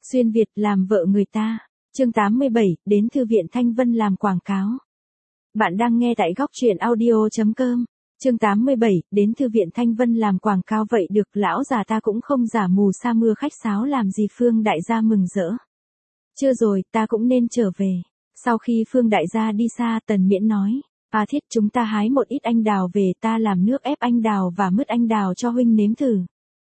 Xuyên Việt làm vợ người ta. Chương 87, đến thư viện Thanh Vân làm quảng cáo. Bạn đang nghe tại góc truyện audio.com. Chương 87, đến thư viện Thanh Vân làm quảng cáo vậy được, lão già ta cũng không giả mù sa mưa khách sáo làm gì. Phương đại gia mừng rỡ. Chưa rồi, ta cũng nên trở về. Sau khi Phương đại gia đi xa, Tần Miễn nói, Thiết chúng ta hái một ít anh đào về, ta làm nước ép anh đào và mứt anh đào cho huynh nếm thử.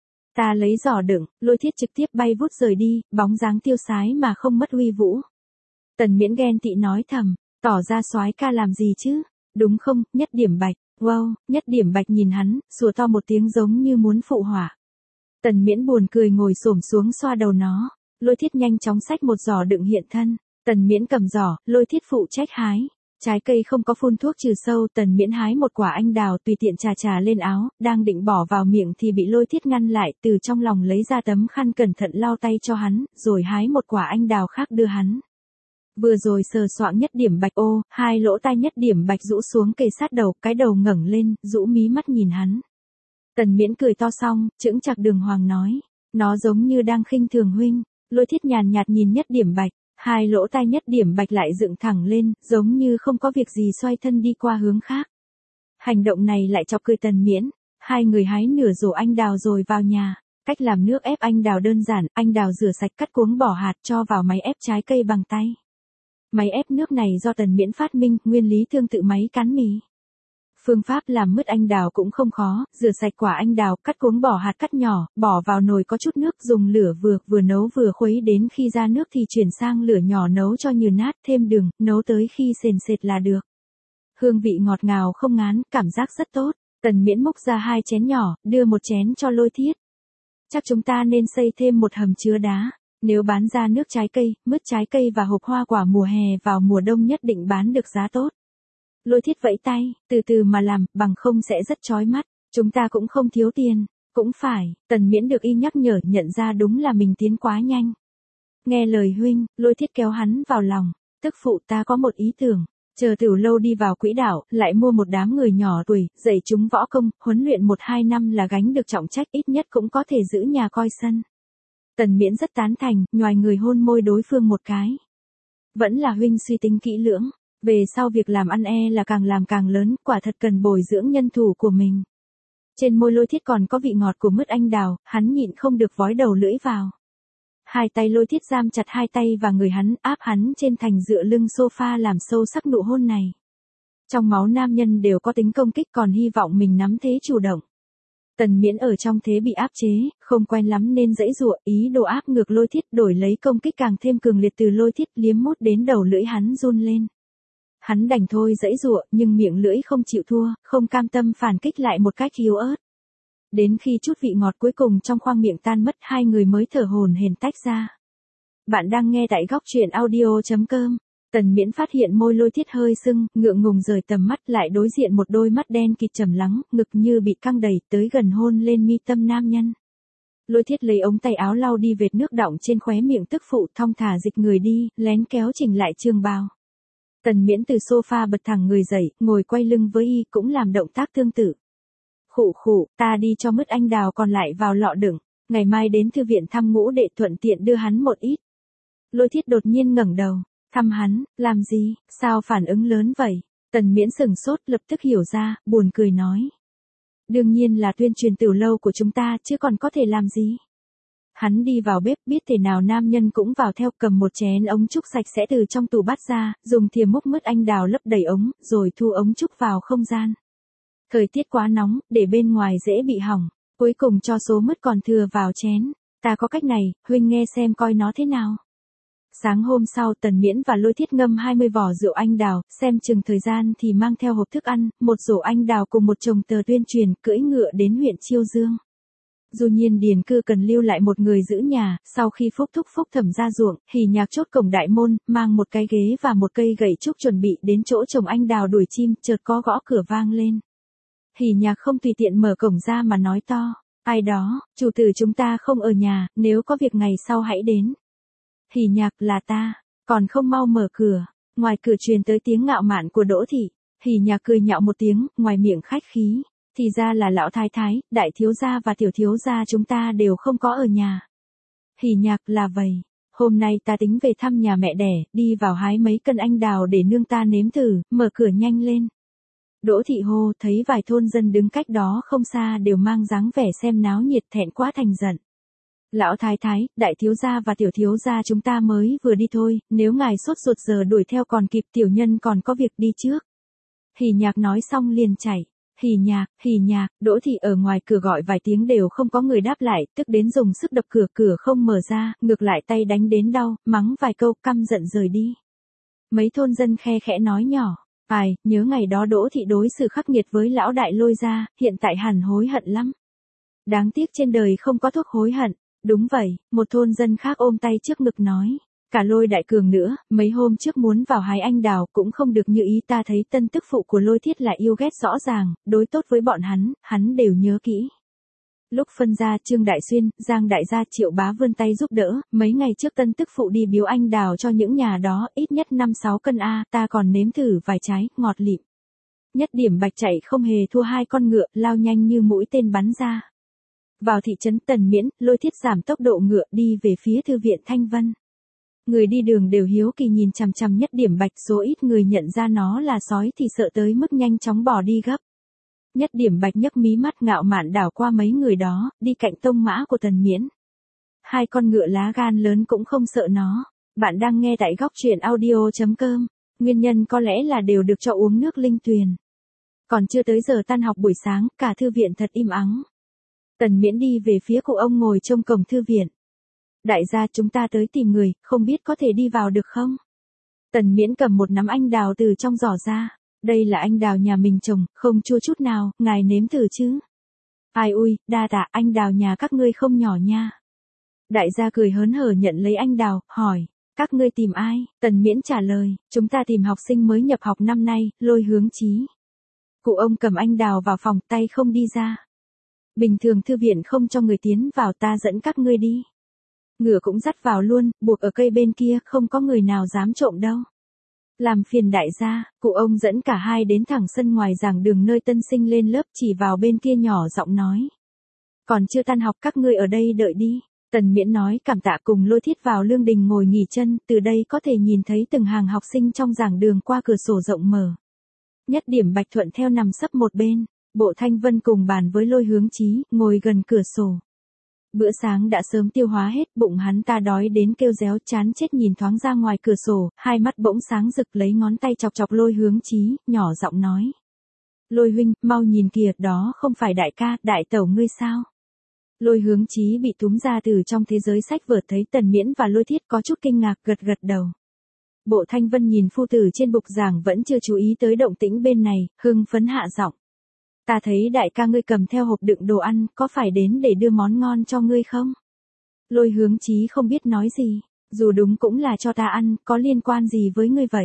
Ta lấy giỏ đựng, Lôi Thiết trực tiếp bay vút rời đi, bóng dáng tiêu sái mà không mất uy vũ. Tần Miễn ghen tị nói thầm, tỏ ra soái ca làm gì chứ, đúng không, Nhất Điểm Bạch, wow, Nhất Điểm Bạch nhìn hắn, sủa to một tiếng giống như muốn phụ họa. Tần Miễn buồn cười ngồi xổm xuống xoa đầu nó, Lôi Thiết nhanh chóng xách một giỏ đựng hiện thân, Tần Miễn cầm giỏ, Lôi Thiết phụ trách hái. Trái cây không có phun thuốc trừ sâu, Tần Miễn hái một quả anh đào tùy tiện chà lên áo, đang định bỏ vào miệng thì bị Lôi Thiết ngăn lại, từ trong lòng lấy ra tấm khăn cẩn thận lau tay cho hắn, rồi hái một quả anh đào khác đưa hắn. Vừa rồi sờ soạng Nhất Điểm Bạch, hai lỗ tai Nhất Điểm Bạch rũ xuống kề sát đầu, cái đầu ngẩng lên, rũ mí mắt nhìn hắn. Tần Miễn cười to xong, chững chạc đường hoàng nói, nó giống như đang khinh thường huynh. Lôi Thiết nhàn nhạt nhìn Nhất Điểm Bạch. Hai lỗ tai Nhất Điểm Bạch lại dựng thẳng lên, giống như không có việc gì xoay thân đi qua hướng khác. Hành động này lại chọc cười Tần Miễn. Hai người hái nửa rổ anh đào rồi vào nhà. Cách làm nước ép anh đào đơn giản, anh đào rửa sạch cắt cuống bỏ hạt cho vào máy ép trái cây bằng tay. Máy ép nước này do Tần Miễn phát minh, nguyên lý tương tự máy cán mì. Phương pháp làm mứt anh đào cũng không khó, rửa sạch quả anh đào, cắt cuống bỏ hạt cắt nhỏ, bỏ vào nồi có chút nước, dùng lửa vừa nấu vừa khuấy, đến khi ra nước thì chuyển sang lửa nhỏ nấu cho nhừ nát, thêm đường, nấu tới khi sền sệt là được. Hương vị ngọt ngào không ngán, cảm giác rất tốt. Tần Miễn múc ra 2 chén nhỏ, đưa một chén cho Lôi Thiết. Chắc chúng ta nên xây thêm một hầm chứa đá. Nếu bán ra nước trái cây, mứt trái cây và hộp hoa quả mùa hè vào mùa đông nhất định bán được giá tốt. Lôi Thiết vẫy tay, từ từ mà làm, bằng không sẽ rất chói mắt. Chúng ta cũng không thiếu tiền. Cũng phải, Tần Miễn được y nhắc nhở, nhận ra đúng là mình tiến quá nhanh. Nghe lời huynh, Lôi Thiết kéo hắn vào lòng. Tức phụ, ta có một ý tưởng. Chờ Tiểu Lâu đi vào quỹ đạo, lại mua một đám người nhỏ tuổi, dạy chúng võ công, huấn luyện 1-2 năm là gánh được trọng trách, ít nhất cũng có thể giữ nhà coi sân. Tần Miễn rất tán thành, nhoài người hôn môi đối phương một cái. Vẫn là huynh suy tính kỹ lưỡng. Về sau việc làm ăn là càng làm càng lớn, quả thật cần bồi dưỡng nhân thủ của mình. Trên môi Lôi Thiết còn có vị ngọt của mứt anh đào, hắn nhịn không được vói đầu lưỡi vào. Hai tay Lôi Thiết giam chặt hai tay và người hắn, áp hắn trên thành dựa lưng sofa làm sâu sắc nụ hôn này. Trong máu nam nhân đều có tính công kích, còn hy vọng mình nắm thế chủ động. Tần Miễn ở trong thế bị áp chế, không quen lắm nên giãy giụa, ý đồ áp ngược Lôi Thiết, đổi lấy công kích càng thêm cường liệt từ Lôi Thiết, liếm mút đến đầu lưỡi hắn run lên. Hắn đành thôi giãy giụa, nhưng miệng lưỡi không chịu thua, không cam tâm phản kích lại một cách yếu ớt. Đến khi chút vị ngọt cuối cùng trong khoang miệng tan mất, hai người mới thở hổn hển tách ra. Bạn đang nghe tại góc truyện audio.com. Tần Miễn phát hiện môi Lôi Thiết hơi sưng, ngượng ngùng rời tầm mắt lại đối diện một đôi mắt đen kịt trầm lắng, ngực như bị căng đầy, tới gần hôn lên mi tâm nam nhân. Lôi Thiết lấy ống tay áo lau đi vệt nước đọng trên khóe miệng tức phụ, thong thả dịch người đi, lén kéo chỉnh lại trường bào. Tần Miễn từ sofa bật thẳng người dậy, ngồi quay lưng với y, cũng làm động tác tương tự. Khụ khụ, ta đi cho mứt anh đào còn lại vào lọ đựng, ngày mai đến thư viện thăm Ngũ đệ thuận tiện đưa hắn một ít. Lôi Thiết đột nhiên ngẩng đầu, thăm hắn, làm gì, sao phản ứng lớn vậy? Tần Miễn sững sốt, lập tức hiểu ra, buồn cười nói. Đương nhiên là tuyên truyền Tiểu Lâu của chúng ta, chứ còn có thể làm gì? Hắn đi vào bếp, biết thế nào nam nhân cũng vào theo, cầm một chén ống trúc sạch sẽ từ trong tủ bắt ra, dùng thìa múc mứt anh đào lấp đầy ống, rồi thu ống trúc vào không gian. Thời tiết quá nóng, để bên ngoài dễ bị hỏng, cuối cùng cho số mứt còn thừa vào chén. Ta có cách này, huynh nghe xem coi nó thế nào. Sáng hôm sau, Tần Miễn và Lôi Thiết ngâm 20 vỏ rượu anh đào, xem chừng thời gian thì mang theo hộp thức ăn, một rổ anh đào cùng một chồng tờ tuyên truyền, cưỡi ngựa đến huyện Chiêu Dương. Dù nhiên điền cư cần lưu lại một người giữ nhà, sau khi phúc thúc phúc thẩm ra ruộng, Hỉ Nhạc chốt cổng đại môn, mang một cái ghế và một cây gậy trúc chuẩn bị đến chỗ trồng anh đào đuổi chim, chợt có gõ cửa vang lên. Hỉ Nhạc không tùy tiện mở cổng ra mà nói to, ai đó, chủ tử chúng ta không ở nhà, nếu có việc ngày sau hãy đến. Hỉ Nhạc, là ta, còn không mau mở cửa. Ngoài cửa truyền tới tiếng ngạo mạn của Đỗ Thị. Hỉ Nhạc cười nhạo một tiếng, ngoài miệng khách khí. Thì ra là lão thái thái, đại thiếu gia và tiểu thiếu gia chúng ta đều không có ở nhà. Hỉ Nhạc, là vậy. Hôm nay ta tính về thăm nhà mẹ đẻ, đi vào hái mấy cân anh đào để nương ta nếm thử, mở cửa nhanh lên. Đỗ thị hô, thấy vài thôn dân đứng cách đó không xa đều mang dáng vẻ xem náo nhiệt, thẹn quá thành giận. Lão thái thái, đại thiếu gia và tiểu thiếu gia chúng ta mới vừa đi thôi, nếu ngài sốt ruột giờ đuổi theo còn kịp, tiểu nhân còn có việc đi trước. Hỉ Nhạc nói xong liền chạy. Hỉ Nhạc, Đỗ thị ở ngoài cửa gọi vài tiếng đều không có người đáp lại, tức đến dùng sức đập cửa, cửa không mở ra, ngược lại tay đánh đến đau, mắng vài câu, căm giận rời đi. Mấy thôn dân khe khẽ nói nhỏ, ai, nhớ ngày đó Đỗ thị đối xử khắc nghiệt với lão đại Lôi gia, hiện tại hẳn hối hận lắm. Đáng tiếc trên đời không có thuốc hối hận. Đúng vậy, một thôn dân khác ôm tay trước ngực nói. Cả Lôi đại cường nữa, mấy hôm trước muốn vào hái anh đào cũng không được như ý, ta thấy tân tức phụ của Lôi Thiết là yêu ghét rõ ràng, đối tốt với bọn hắn đều nhớ kỹ. Lúc phân ra, Trương Đại Xuyên, Giang Đại gia, Triệu Bá vươn tay giúp đỡ, mấy ngày trước tân tức phụ đi biếu anh đào cho những nhà đó, ít nhất 5-6 cân a, ta còn nếm thử vài trái, ngọt lịm. Nhất Điểm Bạch chạy không hề thua hai con ngựa, lao nhanh như mũi tên bắn ra. Vào thị trấn Tần Miễn, Lôi Thiết giảm tốc độ ngựa đi về phía thư viện Thanh Vân. Người đi đường đều hiếu kỳ nhìn chằm chằm Nhất Điểm Bạch, số ít người nhận ra nó là sói thì sợ tới mức nhanh chóng bỏ đi gấp. Nhất Điểm Bạch nhấc mí mắt ngạo mạn đảo qua mấy người đó, đi cạnh tông mã của Tần Miễn. Hai con ngựa lá gan lớn cũng không sợ nó. Bạn đang nghe tại góc truyện audio.com. Nguyên nhân có lẽ là đều được cho uống nước linh tuyền. Còn chưa tới giờ tan học buổi sáng, cả thư viện thật im ắng. Tần Miễn đi về phía cụ ông ngồi trong cổng thư viện. Đại gia, chúng ta tới tìm người, không biết có thể đi vào được không? Tần Miễn cầm một nắm anh đào từ trong giỏ ra. Đây là anh đào nhà mình trồng, không chua chút nào, ngài nếm thử chứ. Ai ui, đa tạ, anh đào nhà các ngươi không nhỏ nha. Đại gia cười hớn hở nhận lấy anh đào, hỏi, các ngươi tìm ai? Tần Miễn trả lời, chúng ta tìm học sinh mới nhập học năm nay, Lôi Hướng Chí. Cụ ông cầm anh đào vào phòng, tay không đi ra. Bình thường thư viện không cho người tiến vào, ta dẫn các ngươi đi. Ngựa cũng dắt vào luôn, buộc ở cây bên kia, không có người nào dám trộm đâu. Làm phiền đại gia, cụ ông dẫn cả hai đến thẳng sân ngoài giảng đường nơi tân sinh lên lớp, chỉ vào bên kia nhỏ giọng nói. Còn chưa tan học, các ngươi ở đây đợi đi. Tần Miễn nói cảm tạ cùng Lôi Thiết vào lương đình ngồi nghỉ chân, từ đây có thể nhìn thấy từng hàng học sinh trong giảng đường qua cửa sổ rộng mở. Nhất Điểm Bạch thuận theo nằm sấp một bên, Bộ Thanh Vân cùng bàn với Lôi Hướng Chí, ngồi gần cửa sổ. Bữa sáng đã sớm tiêu hóa hết, bụng hắn ta đói đến kêu réo, chán chết nhìn thoáng ra ngoài cửa sổ, hai mắt bỗng sáng rực, lấy ngón tay chọc chọc Lôi Hướng Chí, nhỏ giọng nói. Lôi huynh, mau nhìn kìa, đó không phải đại ca, đại tẩu ngươi sao? Lôi Hướng Chí bị túm ra từ trong thế giới sách vở, thấy Tần Miễn và Lôi Thiết có chút kinh ngạc, gật gật đầu. Bộ Thanh Vân nhìn phu tử trên bục giảng vẫn chưa chú ý tới động tĩnh bên này, hưng phấn hạ giọng. Ta thấy đại ca ngươi cầm theo hộp đựng đồ ăn, có phải đến để đưa món ngon cho ngươi không? Lôi Hướng Chí không biết nói gì, dù đúng cũng là cho ta ăn, có liên quan gì với ngươi vậy?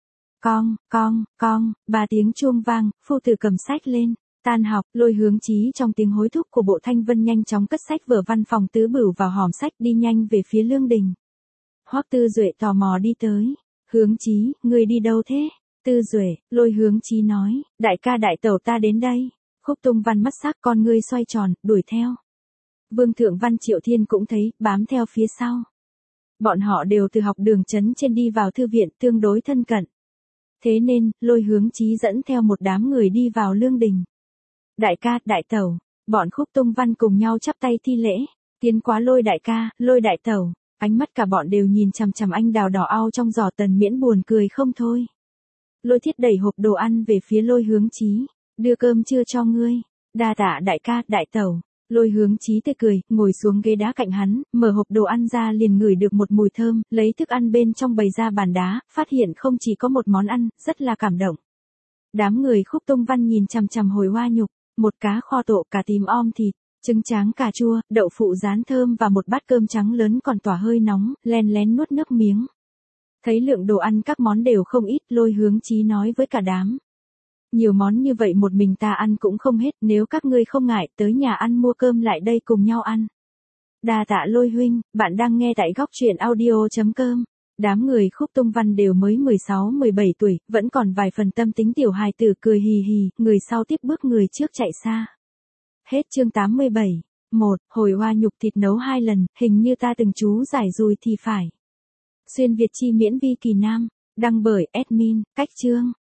Con, 3 tiếng chuông vang, phu tử cầm sách lên. Tan học, Lôi Hướng Chí trong tiếng hối thúc của Bộ Thanh Vân nhanh chóng cất sách vở văn phòng tứ bửu vào hòm sách, đi nhanh về phía lương đình. Hoắc Tư Duệ tò mò đi tới. Hướng Chí, ngươi đi đâu thế? Tư Duệ, Lôi Hướng Chí nói, đại ca đại tẩu ta đến đây. Khúc Tung Văn mắt sắc, con ngươi xoay tròn, đuổi theo. Vương Thượng Văn Triệu Thiên cũng thấy, bám theo phía sau. Bọn họ đều từ học đường trấn trên đi vào thư viện, tương đối thân cận. Thế nên, Lôi Hướng Chí dẫn theo một đám người đi vào lương đình. Đại ca, đại tẩu, bọn Khúc Tung Văn cùng nhau chắp tay thi lễ, tiến quá Lôi đại ca, Lôi đại tẩu, ánh mắt cả bọn đều nhìn chằm chằm anh đào đỏ au trong giỏ. Tần Miễn buồn cười không thôi. Lôi Thiết đẩy hộp đồ ăn về phía Lôi Hướng Chí, đưa cơm trưa cho ngươi, đa tạ đại ca, đại tẩu. Lôi Hướng Chí tươi cười, ngồi xuống ghế đá cạnh hắn, mở hộp đồ ăn ra liền ngửi được một mùi thơm, lấy thức ăn bên trong bày ra bàn đá, phát hiện không chỉ có một món ăn, rất là cảm động. Đám người Khúc Tung Văn nhìn chằm chằm hồi hoa nhục, một cá kho tộ, cà tím om thịt, trứng tráng cà chua, đậu phụ rán thơm và một bát cơm trắng lớn còn tỏa hơi nóng, len lén nuốt nước miếng. Thấy lượng đồ ăn các món đều không ít, Lôi Hướng Chí nói với cả đám. Nhiều món như vậy một mình ta ăn cũng không hết, nếu các ngươi không ngại, tới nhà ăn mua cơm lại đây cùng nhau ăn. Đa tạ Lôi huynh, bạn đang nghe tại góc truyện audio.com. Đám người Khúc Tung Văn đều mới 16-17 tuổi, vẫn còn vài phần tâm tính tiểu hài tử, cười hì hì, người sau tiếp bước người trước chạy xa. Hết chương 87. 1. Hồi hoa nhục thịt nấu 2 lần, hình như ta từng chú giải dùi thì phải. Xuyên Việt chi miễn vi kỳ nam. Đăng bởi admin, Cách Chương.